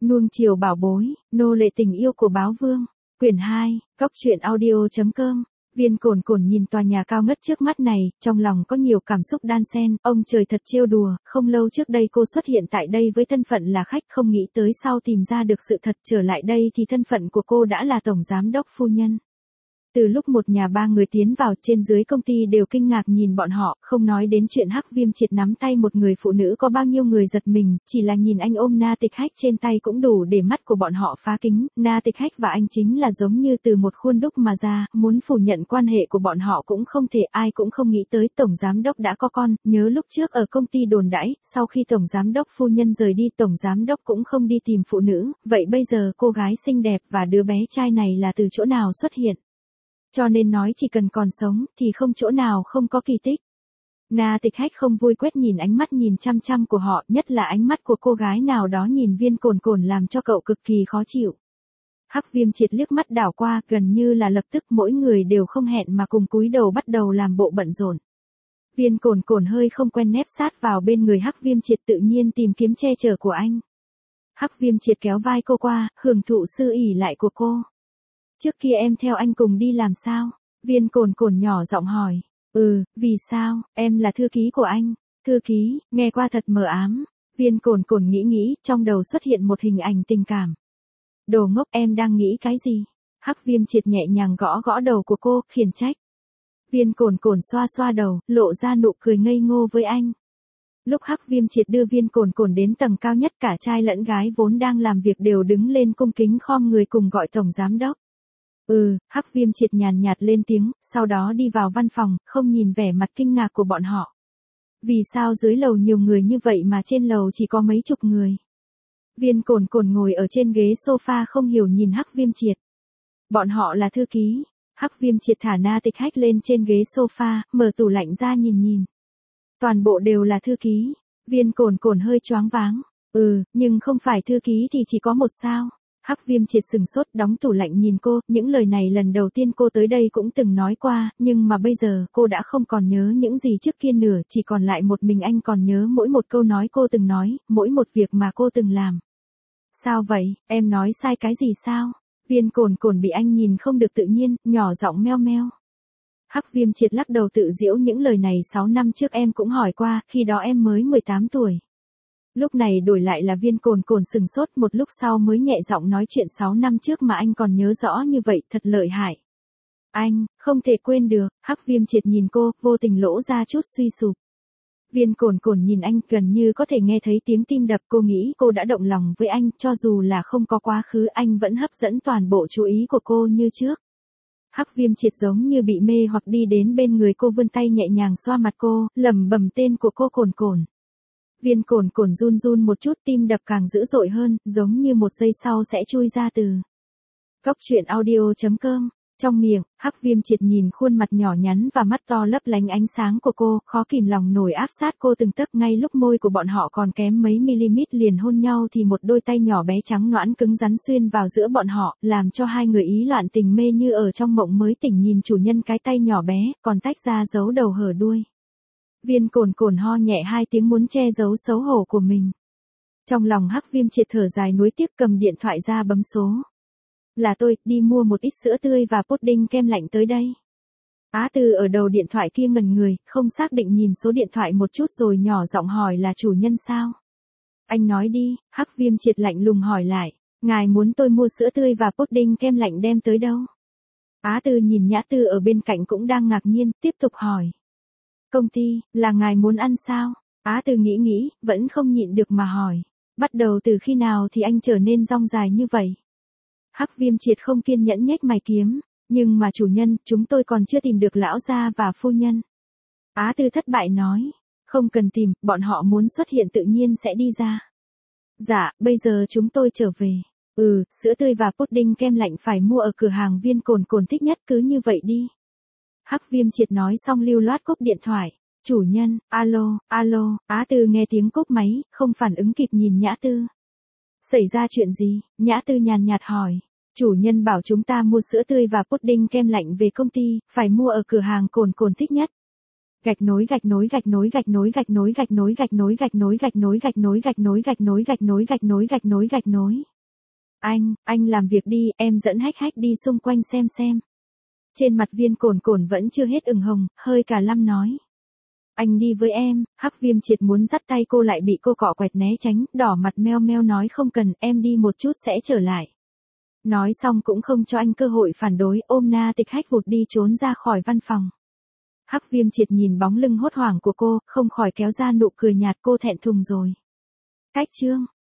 Nuông chiều bảo bối, nô lệ tình yêu của báo vương. Quyển 2, Cóc truyện audio.com. Viên Cổn Cổn nhìn tòa nhà cao ngất trước mắt này, trong lòng có nhiều cảm xúc đan xen, ông trời thật trêu đùa, không lâu trước đây cô xuất hiện tại đây với thân phận là khách, không nghĩ tới sau tìm ra được sự thật trở lại đây thì thân phận của cô đã là tổng giám đốc phu nhân. Từ lúc một nhà ba người tiến vào, trên dưới công ty đều kinh ngạc nhìn bọn họ, không nói đến chuyện Hắc Viêm Triệt nắm tay một người phụ nữ có bao nhiêu người giật mình, chỉ là nhìn anh ôm Na Tịch Hách trên tay cũng đủ để mắt của bọn họ phá kính. Na Tịch Hách và anh chính là giống như từ một khuôn đúc mà ra, muốn phủ nhận quan hệ của bọn họ cũng không thể, ai cũng không nghĩ tới tổng giám đốc đã có con. Nhớ lúc trước ở công ty đồn đãi, sau khi tổng giám đốc phu nhân rời đi, tổng giám đốc cũng không đi tìm phụ nữ, vậy bây giờ cô gái xinh đẹp và đứa bé trai này là từ chỗ nào xuất hiện? Cho nên nói chỉ cần còn sống thì không chỗ nào không có kỳ tích. Na Tịch Hách không vui quét nhìn ánh mắt nhìn chăm chăm của họ, nhất là ánh mắt của cô gái nào đó nhìn Viên Cổn Cổn làm cho cậu cực kỳ khó chịu. Hắc Viêm Triệt liếc mắt đảo qua, gần như là lập tức mỗi người đều không hẹn mà cùng cúi đầu bắt đầu làm bộ bận rộn. Viên Cổn Cổn hơi không quen nép sát vào bên người Hắc Viêm Triệt, tự nhiên tìm kiếm che chở của anh. Hắc Viêm Triệt kéo vai cô qua, hưởng thụ sự ỷ lại của cô. Trước kia em theo anh cùng đi làm sao? Viên Cổn Cổn nhỏ giọng hỏi. Vì sao, em là thư ký của anh. Thư ký, nghe qua thật mờ ám. Viên Cổn Cổn nghĩ, trong đầu xuất hiện một hình ảnh tình cảm. Đồ ngốc, em đang nghĩ cái gì? Hắc Viêm Triệt nhẹ nhàng gõ gõ đầu của cô, khiển trách. Viên Cổn Cổn xoa xoa đầu, lộ ra nụ cười ngây ngô với anh. Lúc Hắc Viêm Triệt đưa Viên Cổn Cổn đến tầng cao nhất, cả trai lẫn gái vốn đang làm việc đều đứng lên cung kính khom người cùng gọi tổng giám đốc. Hắc Viêm Triệt nhàn nhạt lên tiếng, sau đó đi vào văn phòng, không nhìn vẻ mặt kinh ngạc của bọn họ. Vì sao dưới lầu nhiều người như vậy mà trên lầu chỉ có mấy chục người? Viên Cổn Cổn ngồi ở trên ghế sofa không hiểu nhìn Hắc Viêm Triệt. Bọn họ là thư ký. Hắc Viêm Triệt thả Na Tịch Hách lên trên ghế sofa, mở tủ lạnh ra nhìn. Toàn bộ đều là thư ký. Viên Cổn Cổn hơi choáng váng. Nhưng không phải thư ký thì chỉ có một sao? Hắc Viêm Triệt sừng sốt, đóng tủ lạnh nhìn cô, những lời này lần đầu tiên cô tới đây cũng từng nói qua, nhưng mà bây giờ cô đã không còn nhớ những gì trước kia nữa, chỉ còn lại một mình anh còn nhớ mỗi một câu nói cô từng nói, mỗi một việc mà cô từng làm. Sao vậy, em nói sai cái gì sao? Viên Cổn Cổn bị anh nhìn không được tự nhiên, nhỏ giọng meo meo. Hắc Viêm Triệt lắc đầu tự giễu, những lời này 6 năm trước em cũng hỏi qua, khi đó em mới 18 tuổi. Lúc này đổi lại là Viên Cổn Cổn sừng sốt, một lúc sau mới nhẹ giọng nói chuyện 6 năm trước mà anh còn nhớ rõ như vậy, thật lợi hại. Anh, không thể quên được. Hắc Viêm Triệt nhìn cô, vô tình lỗ ra chút suy sụp. Viên Cổn Cổn nhìn anh, gần như có thể nghe thấy tiếng tim đập, cô nghĩ cô đã động lòng với anh, cho dù là không có quá khứ anh vẫn hấp dẫn toàn bộ chú ý của cô như trước. Hắc Viêm Triệt giống như bị mê hoặc đi đến bên người cô, vươn tay nhẹ nhàng xoa mặt cô, lẩm bẩm tên của cô Cổn Cổn. Viên Cổn Cổn run run một chút, tim đập càng dữ dội hơn, giống như một giây sau sẽ chui ra từ. Cóc truyện audio.com. Trong miệng, Hắc Viêm Triệt nhìn khuôn mặt nhỏ nhắn và mắt to lấp lánh ánh sáng của cô, khó kìm lòng nổi áp sát cô từng tấc. Ngay lúc môi của bọn họ còn kém mấy mm liền hôn nhau thì một đôi tay nhỏ bé trắng nõn cứng rắn xuyên vào giữa bọn họ, làm cho hai người ý loạn tình mê như ở trong mộng mới tỉnh, nhìn chủ nhân cái tay nhỏ bé, còn tách ra giấu đầu hở đuôi. Viên Cổn Cổn ho nhẹ 2 tiếng muốn che giấu xấu hổ của mình. Trong lòng Hắc Viêm Triệt thở dài nuối tiếc, cầm điện thoại ra bấm số. Là tôi, đi mua một ít sữa tươi và pudding kem lạnh tới đây. Á Tư ở đầu điện thoại kia ngẩn người, không xác định nhìn số điện thoại một chút rồi nhỏ giọng hỏi là chủ nhân sao? Anh nói đi. Hắc Viêm Triệt lạnh lùng hỏi lại. Ngài muốn tôi mua sữa tươi và pudding kem lạnh đem tới đâu? Á Tư nhìn Nhã Tư ở bên cạnh cũng đang ngạc nhiên, tiếp tục hỏi. Công ty, là ngài muốn ăn sao? Á Tư nghĩ, vẫn không nhịn được mà hỏi. Bắt đầu từ khi nào thì anh trở nên dong dài như vậy? Hắc Viêm Triệt không kiên nhẫn nhếch mày kiếm. Nhưng mà chủ nhân, chúng tôi còn chưa tìm được lão gia và phu nhân. Á Tư thất bại nói. Không cần tìm, bọn họ muốn xuất hiện tự nhiên sẽ đi ra. Dạ, bây giờ chúng tôi trở về. Sữa tươi và pudding kem lạnh phải mua ở cửa hàng Viên Cổn Cổn thích nhất, cứ như vậy đi. Hắc Viêm Triệt nói xong lưu loát cúp điện thoại. Chủ nhân, alo, Á Tư nghe tiếng cúp máy, không phản ứng kịp nhìn Nhã Tư. Xảy ra chuyện gì? Nhã Tư nhàn nhạt hỏi. Chủ nhân bảo chúng ta mua sữa tươi và pudding kem lạnh về công ty, phải mua ở cửa hàng Cổn Cổn thích nhất. Gạch nối. Anh làm việc đi, em dẫn Hách Hách đi xung quanh xem. Trên mặt Viên Cổn Cổn vẫn chưa hết ửng hồng, hơi cả lăm nói. Anh đi với em, Hắc Viêm Triệt muốn dắt tay cô lại bị cô cọ quẹt né tránh, đỏ mặt meo meo nói không cần, em đi một chút sẽ trở lại. Nói xong cũng không cho anh cơ hội phản đối, ôm Na Tịch Hách vụt đi trốn ra khỏi văn phòng. Hắc Viêm Triệt nhìn bóng lưng hốt hoảng của cô, không khỏi kéo ra nụ cười nhạt, cô thẹn thùng rồi. Cách chương